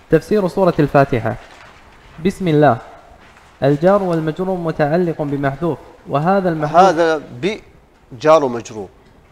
تفسير سورة الفاتحة. بسم الله. الجار والمجرور متعلق بمحذوف، وهذا المحذوف هذا بجار ومجرور.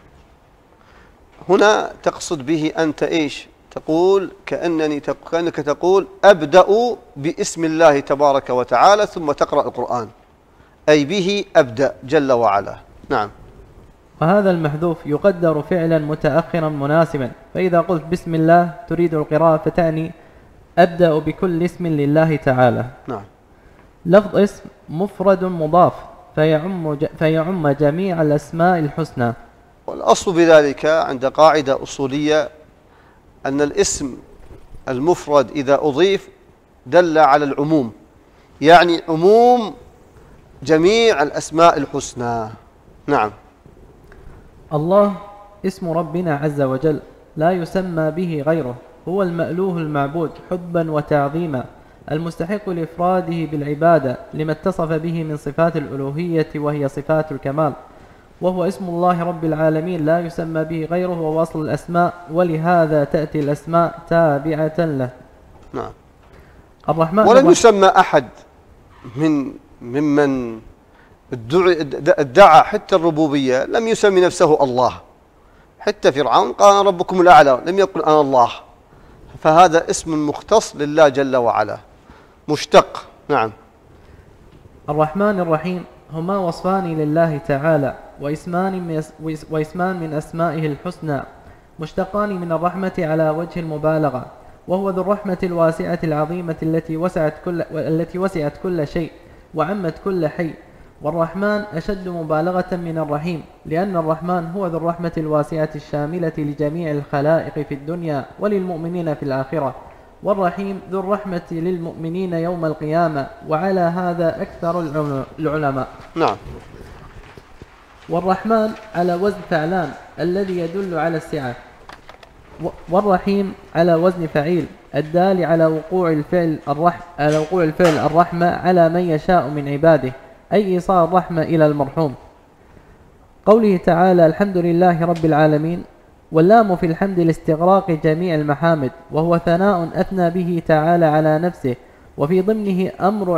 هنا تقصد به أنت إيش؟ تقول كأنك تقول أبدأ باسم الله تبارك وتعالى ثم تقرأ القرآن، أي به أبدأ جل وعلا. نعم. وهذا المحذوف يقدر فعلا متأخرا مناسبا، فإذا قلت بسم الله تريد القراءة فتعني أبدأ بكل اسم لله تعالى. نعم. لفظ اسم مفرد مضاف فيعم جميع الأسماء الحسنى. والأصل بذلك عند قاعدة أصولية أن الاسم المفرد إذا أضيف دل على العموم، يعني عموم جميع الأسماء الحسنى. نعم. الله اسم ربنا عز وجل لا يسمى به غيره، هو المألوه المعبود حبا وتعظيما، المستحق لإفراده بالعبادة لما اتصف به من صفات الألوهية وهي صفات الكمال، وهو اسم الله رب العالمين لا يسمى به غيره، وهو أصل الأسماء، ولهذا تأتي الأسماء تابعة له. نعم. الرحمن ولم يسمى أحد ممن ادعى حتى الربوبية لم يسمي نفسه الله. حتى فرعون قال أنا ربكم الأعلى، لم يقل أنا الله. فهذا اسم مختص لله جل وعلا مشتق. نعم. الرحمن الرحيم هما وصفان لله تعالى، واسمان من أسمائه الحسنى، مشتقان من الرحمة على وجه المبالغة، وهو ذو الرحمة الواسعة العظيمة التي وسعت كل شيء وعمت كل حي. والرحمن أشد مبالغة من الرحيم، لأن الرحمن هو ذو الرحمة الواسعة الشاملة لجميع الخلائق في الدنيا وللمؤمنين في الآخرة، والرحيم ذو الرحمة للمؤمنين يوم القيامة، وعلى هذا أكثر العلماء. نعم. والرحمن على وزن فعلان الذي يدل على السعة، والرحيم على وزن فعيل الدال على وقوع الفعل الرحمة على من يشاء من عباده، أي إيصال الرحمة إلى المرحوم. قوله تعالى الحمد لله رب العالمين، واللام في الحمد لاستغراق جميع المحامد، وهو ثناء أثنى به تعالى على نفسه، وفي ضمنه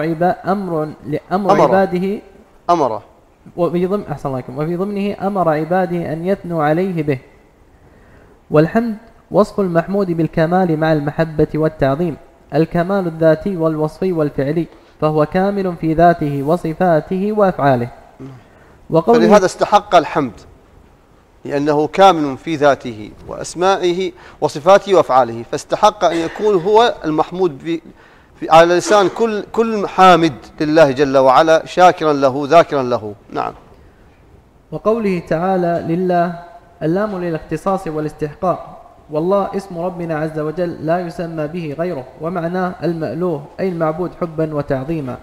وفي ضمنه أمر عباده أن يثنوا عليه به. والحمد وصف المحمود بالكمال مع المحبة والتعظيم، الكمال الذاتي والوصفي والفعلي، فهو كامل في ذاته وصفاته وأفعاله. فلهذا استحق الحمد، لأنه كامل في ذاته وأسمائه وصفاته وأفعاله، فاستحق أن يكون هو المحمود على لسان كل حامد لله جل وعلا، شاكرا له ذاكرا له. نعم. وقوله تعالى لله، اللام للاختصاص والاستحقاق، والله اسم ربنا عز وجل لا يسمى به غيره، ومعناه المألوه أي المعبود حبا وتعظيما.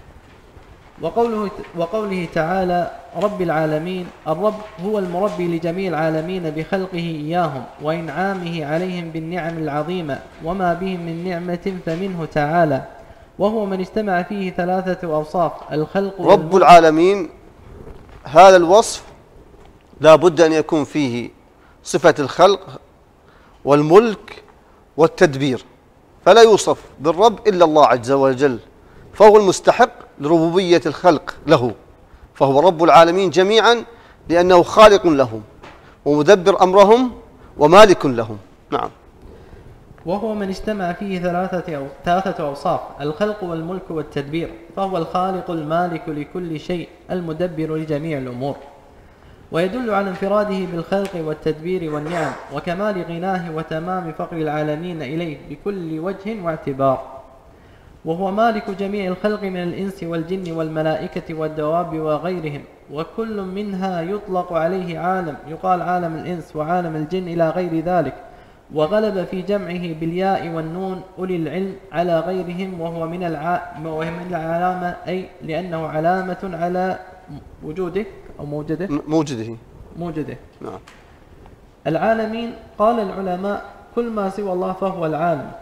وقوله تعالى رب العالمين، الرب هو المربي لجميع العالمين بخلقه إياهم وإنعامه عليهم بالنعم العظيمة، وما بهم من نعمة فمنه تعالى، وهو من اجتمع فيه ثلاثة أوصاف: الخلق رب العالمين. هذا الوصف لا بد أن يكون فيه صفة الخلق والملك والتدبير، فلا يوصف بالرب إلا الله عز وجل، فهو المستحق لربوبية الخلق له، فهو رب العالمين جميعا، لأنه خالق لهم ومدبر أمرهم ومالك لهم. نعم. وهو من اجتمع فيه ثلاثة أوصاف: الخلق والملك والتدبير، فهو الخالق المالك لكل شيء المدبر لجميع الأمور، ويدل على انفراده بالخلق والتدبير والنعم، وكمال غناه وتمام فقر العالمين إليه بكل وجه واعتبار. وهو مالك جميع الخلق من الإنس والجن والملائكة والدواب وغيرهم، وكل منها يطلق عليه عالم، يقال عالم الإنس وعالم الجن إلى غير ذلك، وغلب في جمعه بالياء والنون أولي العلم على غيرهم، وهو من العلامة، أي لأنه علامة على وجوده أو موجده. نعم. العالمين قال العلماء كل ما سوى الله فهو العالم،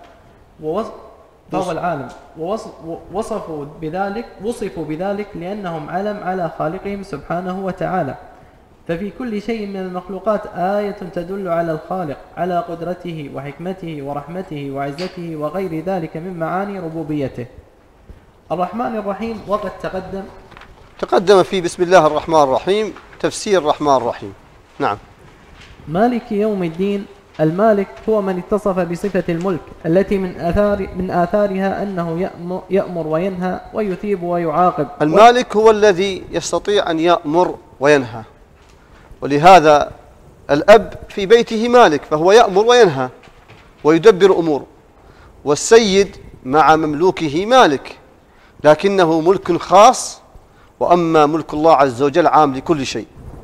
وصفوا بذلك لأنهم علم على خالقهم سبحانه وتعالى، ففي كل شيء من المخلوقات آية تدل على الخالق، على قدرته وحكمته ورحمته وعزته وغير ذلك من معاني ربوبيته. الرحمن الرحيم، وقد تقدم في بسم الله الرحمن الرحيم تفسير الرحمن الرحيم. نعم. مالك يوم الدين. المالك هو من اتصف بصفة الملك التي من آثارها أنه يأمر وينهى ويثيب ويعاقب. المالك هو الذي يستطيع أن يأمر وينهى، ولهذا الأب في بيته مالك، فهو يأمر وينهى ويدبر أمور، والسيد مع مملوكه مالك، لكنه ملك خاص، وأما ملك الله عز وجل عام لكل شيء.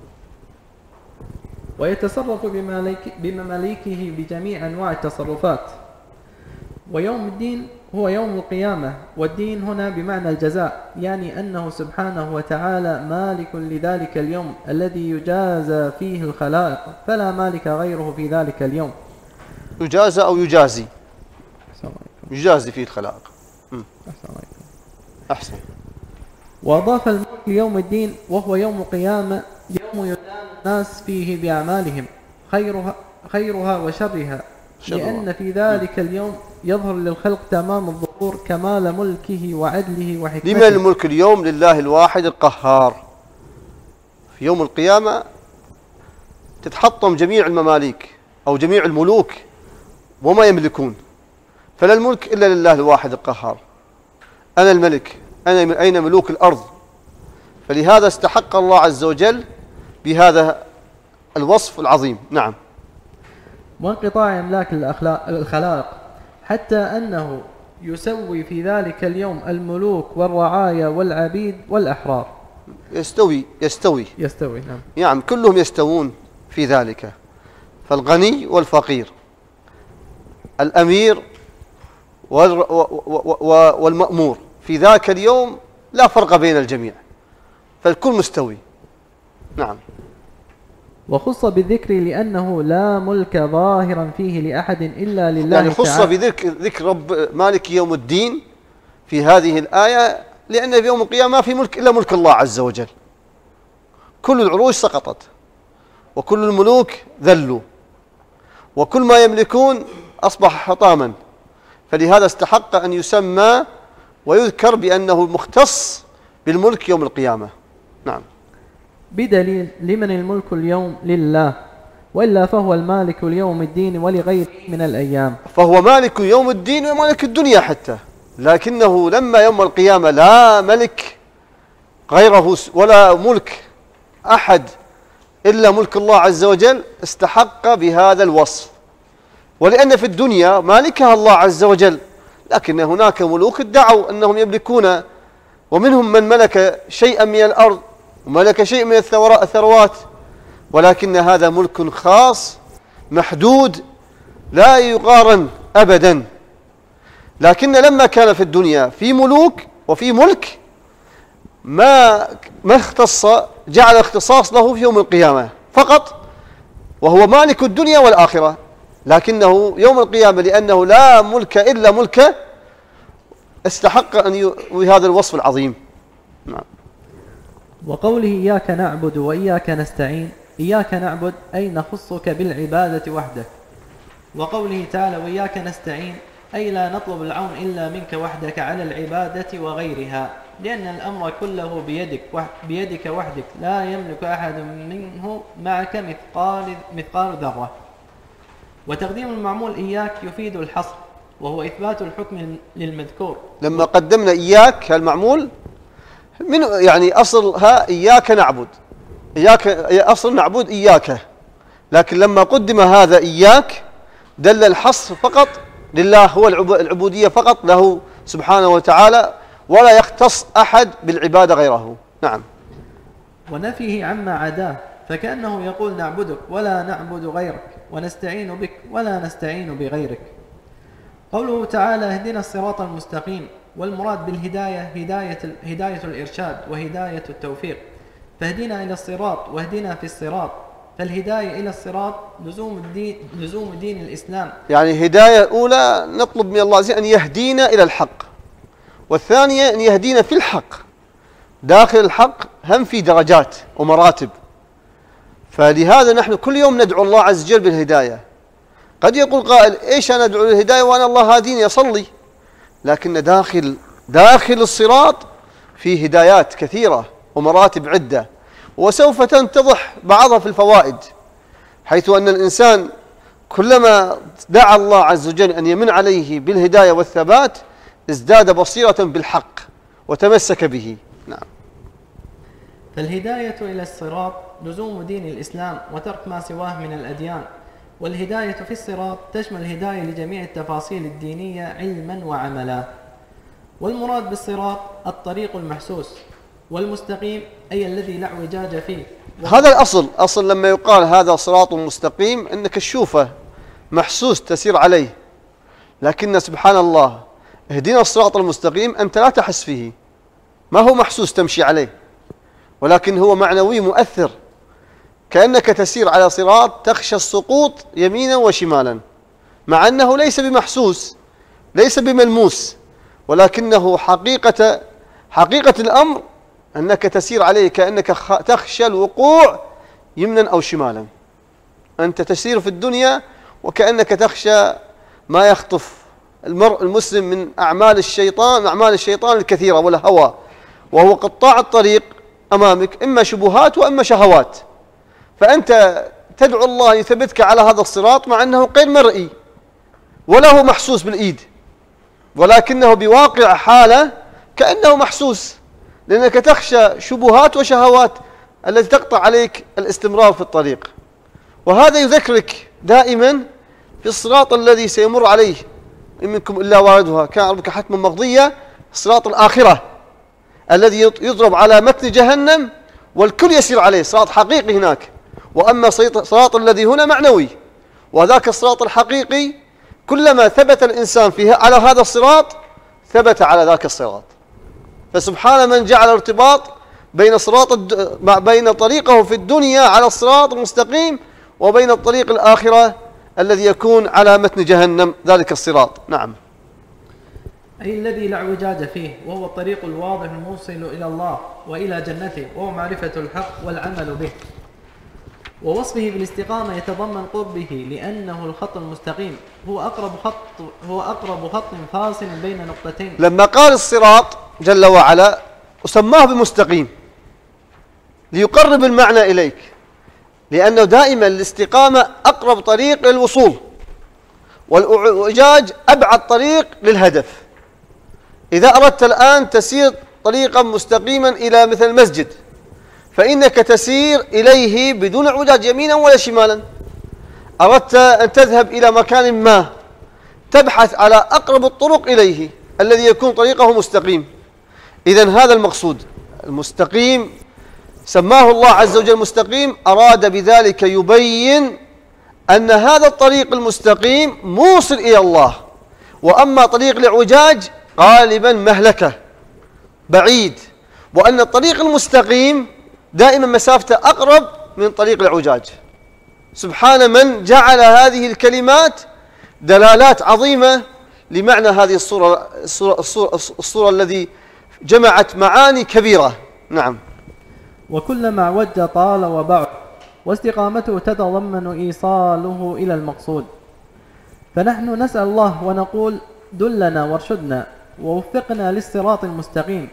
ويتصرف بمماليكه بجميع أنواع التصرفات. ويوم الدين هو يوم القيامة، والدين هنا بمعنى الجزاء، يعني أنه سبحانه وتعالى مالك لذلك اليوم الذي يجازى فيه الخلائق، فلا مالك غيره في ذلك اليوم. يجازى أو يجازي؟ يجازي فيه الخلائق. أحسن. وأضاف الملك ليوم الدين، وهو يوم القيامة، يوم يدان الناس فيه بأعمالهم خيرها وشرها، لأن في ذلك اليوم يظهر للخلق تمام الظهور كمال ملكه وعدله وحكمته. لمن الملك اليوم؟ لله الواحد القهار. في يوم القيامة تتحطم جميع المماليك أو جميع الملوك وما يملكون، فلا الملك إلا لله الواحد القهار. أنا الملك، أين ملوك الأرض؟ فلهذا استحق الله عز وجل بهذا الوصف العظيم. نعم. وانقطاع إملاك الخلائق، حتى أنه يسوي في ذلك اليوم الملوك والرعايا والعبيد والأحرار. يستوي. نعم. يعني كلهم يستوون في ذلك، فالغني والفقير، الأمير والمأمور، في ذاك اليوم لا فرق بين الجميع، فالكل مستوي. نعم. وخص بالذكر لأنه لا ملك ظاهرا فيه لأحد إلا لله، يعني خص بذكر رب مالك يوم الدين في هذه الآية، لأن في يوم القيامة ما في ملك إلا ملك الله عز وجل. كل العروش سقطت، وكل الملوك ذلوا، وكل ما يملكون أصبح حطاما، فلهذا استحق أن يسمى ويذكر بأنه مختص بالملك يوم القيامة. نعم. بدليل لمن الملك اليوم؟ لله، وإلا فهو المالك ليوم الدين ولغيره من الأيام. فهو مالك يوم الدين ومالك الدنيا حتى، لكنه لما يوم القيامة لا ملك غيره ولا ملك أحد إلا ملك الله عز وجل، استحق بهذا الوصف. ولأن في الدنيا مالكها الله عز وجل، لكن هناك ملوك ادعوا أنهم يملكون، ومنهم من ملك شيئا من الأرض وملك شيء من الثروات، ولكن هذا ملك خاص محدود لا يقارن أبدا. لكن لما كان في الدنيا في ملوك وفي ملك ما اختص، جعل اختصاص له في يوم القيامة فقط، وهو مالك الدنيا والآخرة، لكنه يوم القيامة لأنه لا ملك إلا ملكه استحق أن هذا الوصف العظيم. نعم. وقوله إياك نعبد وإياك نستعين، إياك نعبد أي نخصك بالعبادة وحدك. وقوله تعالى وإياك نستعين أي لا نطلب العون إلا منك وحدك على العبادة وغيرها، لأن الأمر كله بيدك وحدك، لا يملك أحد منه معك مثقال ذرة. وتقديم المعمول إياك يفيد الحصر، وهو إثبات الحكم للمذكور. لما قدمنا إياك المعمول من يعني أصلها إياك نعبد، أصل نعبد إياك، لكن لما قدم هذا إياك دل الحصر فقط لله، هو العبودية فقط له سبحانه وتعالى، ولا يختص أحد بالعبادة غيره. نعم. ونفيه عما عداه، فكأنه يقول نعبدك ولا نعبد غيرك، ونستعين بك ولا نستعين بغيرك. قوله تعالى اهدنا الصراط المستقيم، والمراد بالهداية هداية الإرشاد وهداية التوفيق، فاهدنا إلى الصراط واهدنا في الصراط. فالهداية إلى الصراط لزوم دين الإسلام، يعني هداية الأولى نطلب من الله عز وجل أن يهدينا إلى الحق، والثانية أن يهدينا في الحق. داخل الحق هم في درجات ومراتب، فلهذا نحن كل يوم ندعو الله عز وجل بالهداية. قد يقول قائل إيش أنا أدعو للهداية وأنا الله هاديني أصلي؟ لكن داخل الصراط فيه هدايات كثيرة ومراتب عدة، وسوف تنتضح بعضها في الفوائد، حيث أن الإنسان كلما دعا الله عز وجل أن يمن عليه بالهداية والثبات ازداد بصيرة بالحق وتمسك به. نعم. فالهداية إلى الصراط لزوم دين الإسلام وترك ما سواه من الأديان، والهداية في الصراط تشمل الهداية لجميع التفاصيل الدينية علما وعملا. والمراد بالصراط الطريق المحسوس، والمستقيم أي الذي لا اعوجاج فيه. هذا الأصل لما يقال هذا صراط مستقيم أنك تشوفه محسوس تسير عليه، لكن سبحان الله اهدنا الصراط المستقيم أنت لا تحس فيه، ما هو محسوس تمشي عليه، ولكن هو معنوي مؤثر، كأنك تسير على صراط تخشى السقوط يمينا وشمالا، مع أنه ليس بمحسوس ليس بملموس، ولكنه حقيقة الأمر أنك تسير عليه كأنك تخشى الوقوع يمنا أو شمالا. أنت تسير في الدنيا وكأنك تخشى ما يخطف المرء المسلم من أعمال الشيطان الكثيرة والهوى، وهو قطاع الطريق أمامك، إما شبهات وإما شهوات، فأنت تدعو الله يثبتك على هذا الصراط مع أنه غير مرئي ولا هو محسوس بالإيد، ولكنه بواقع حاله كأنه محسوس، لأنك تخشى شبهات وشهوات التي تقطع عليك الاستمرار في الطريق. وهذا يذكرك دائما في الصراط الذي سيمر عليه إن منكم إلا واردها كان ربك حتما مقضية، صراط الآخرة الذي يضرب على متن جهنم والكل يسير عليه، صراط حقيقي هناك. وأما صراط الذي هنا معنوي، وذاك الصراط الحقيقي كلما ثبت الإنسان فيه على هذا الصراط ثبت على ذاك الصراط. فسبحان من جعل ارتباط بين طريقه في الدنيا على الصراط المستقيم وبين الطريق الآخرة الذي يكون على متن جهنم ذلك الصراط. نعم. أي الذي لا اعوجاج فيه، وهو الطريق الواضح الموصل إلى الله وإلى جنته، وهو معرفة الحق والعمل به. ووصفه بالاستقامة يتضمن قربه، لأنه الخط المستقيم هو أقرب خط فاصل بين نقطتين. لما قال الصراط جل وعلا وسماه بمستقيم ليقرب المعنى إليك، لأنه دائما الاستقامة أقرب طريق للوصول، والإعوجاج أبعد طريق للهدف. إذا أردت الآن تسير طريقا مستقيما إلى مثل المسجد، فإنك تسير إليه بدون اعوجاج يمينا ولا شمالا. أردت أن تذهب إلى مكان ما، تبحث على أقرب الطرق إليه الذي يكون طريقه مستقيم. إذن هذا المقصود المستقيم سماه الله عز وجل مستقيم، أراد بذلك يبين أن هذا الطريق المستقيم موصل إلى الله، وأما طريق الاعوجاج غالبا مهلكة بعيد، وأن الطريق المستقيم دائما مسافته أقرب من طريق الاعوجاج. سبحان من جعل هذه الكلمات دلالات عظيمة لمعنى هذه الصورة الذي جمعت معاني كبيرة. نعم. وكلما اعوج طال وبعد، واستقامته تتضمن إيصاله إلى المقصود. فنحن نسأل الله ونقول دلنا وارشدنا ووفقنا للصراط المستقيم.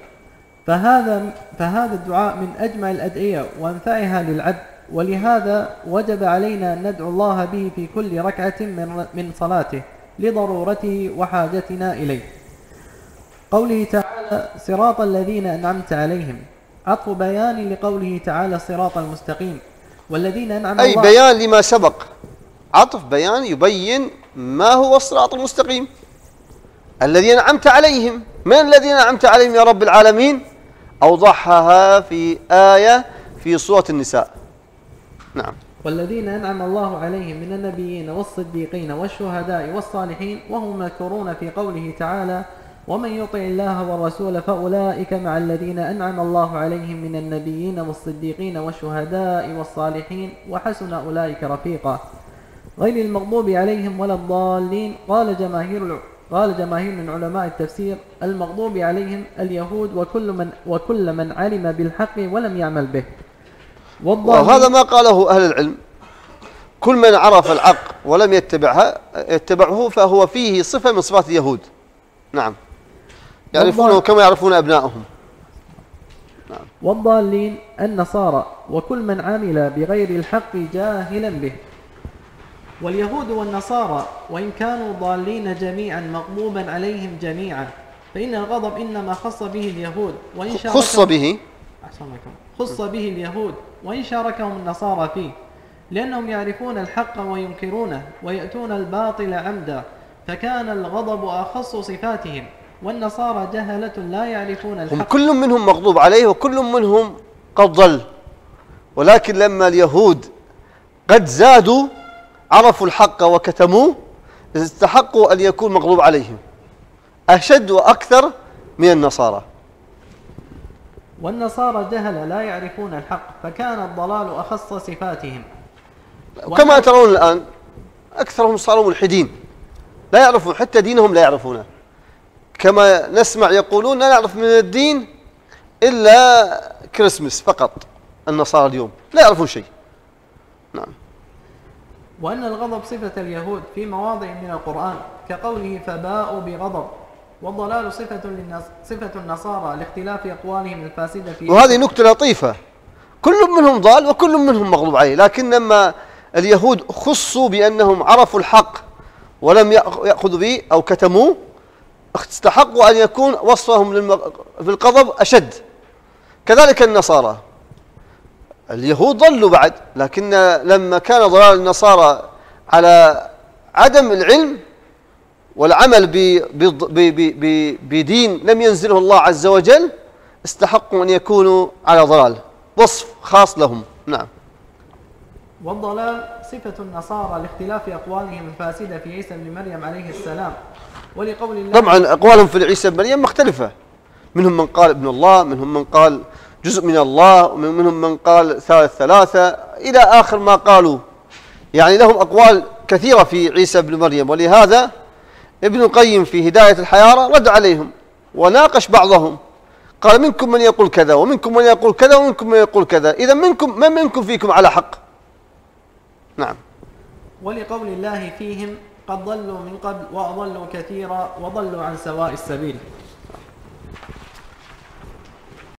فهذا الدعاء من أجمع الأدعية وأنفعها للعبد، ولهذا وجب علينا أن ندعو الله به في كل ركعة من صلاته لضرورته وحاجتنا إليه. قوله تعالى صراط الذين أنعمت عليهم، عطف بيان لقوله تعالى الصراط المستقيم، والذين أنعم الله، أي بيان لما سبق، عطف بيان يبين ما هو الصراط المستقيم الذين أنعمت عليهم. من الذين أنعمت عليهم يا رب العالمين؟ أوضحها في آية في سورة النساء. نعم. والذين أنعم الله عليهم من النبيين والصديقين والشهداء والصالحين، وهم مذكورون في قوله تعالى ومن يطع الله والرسول فأولئك مع الذين أنعم الله عليهم من النبيين والصديقين والشهداء والصالحين وحسن أولئك رفيقا، غير المغضوب عليهم ولا الضالين. قال جماهير من علماء التفسير المغضوب عليهم اليهود وكل من علم بالحق ولم يعمل به. وهذا ما قاله أهل العلم. كل من عرف الحق ولم يتبعه فهو فيه صفة من صفات اليهود. نعم، يعرفونه كما يعرفون أبنائهم. نعم. والضالين النصارى وكل من عمل بغير الحق جاهلا به. واليهود والنصارى وإن كانوا ضالين جميعا مغضوبا عليهم جميعا، فإن الغضب إنما خص به اليهود وإن خص به اليهود وإن شاركهم النصارى فيه، لأنهم يعرفون الحق وينكرونه ويأتون الباطل عمدا، فكان الغضب أخص صفاتهم، والنصارى جهلة لا يعرفون الحق. هم كل منهم مغضوب عليه وكل منهم قد ضل، ولكن لما اليهود قد زادوا عرفوا الحق وكتموه استحقوا أن يكون مغضوب عليهم أشد وأكثر من النصارى. والنصارى جهل لا يعرفون الحق، فكان الضلال أخص صفاتهم. وكما ترون الآن أكثرهم صاروا ملحدين، لا يعرفون حتى دينهم، لا يعرفونه. كما نسمع يقولون لا نعرف من الدين إلا كريسمس فقط. النصارى اليوم لا يعرفون شيء. نعم. وأن الغضب صفة اليهود في مواضع من القرآن كقوله فباءوا بغضب، والضلال صفة النصارى لاختلاف أقوالهم الفاسدة فيه. وهذه نكتة لطيفة، كل منهم ضال وكل منهم مغضوب عليه، لكن لما اليهود خصوا بأنهم عرفوا الحق ولم يأخذوا به أو كتموه استحقوا أن يكون وصفهم في الغضب أشد. كذلك النصارى، اليهود ضلوا بعد، لكن لما كان ضلال النصارى على عدم العلم والعمل بدين لم ينزله الله عز وجل استحقوا أن يكونوا على ضلال، وصف خاص لهم. نعم. والضلال صفة النصارى لاختلاف أقوالهم الفاسدة في عيسى بن مريم عليه السلام، ولقول الله. طبعا أقوالهم في عيسى بن مريم مختلفة، منهم من قال ابن الله، منهم من قال جزء من الله، ومنهم من قال ثلاثة إلى آخر ما قالوا. يعني لهم أقوال كثيرة في عيسى بن مريم، ولهذا ابن القيم في هداية الحيارى رد عليهم وناقش بعضهم، قال منكم من يقول كذا ومنكم من يقول كذا ومنكم من يقول كذا، إذا من منكم فيكم على حق. نعم. ولقول الله فيهم قد ضلوا من قبل وأضلوا كثيرا وضلوا عن سواء السبيل.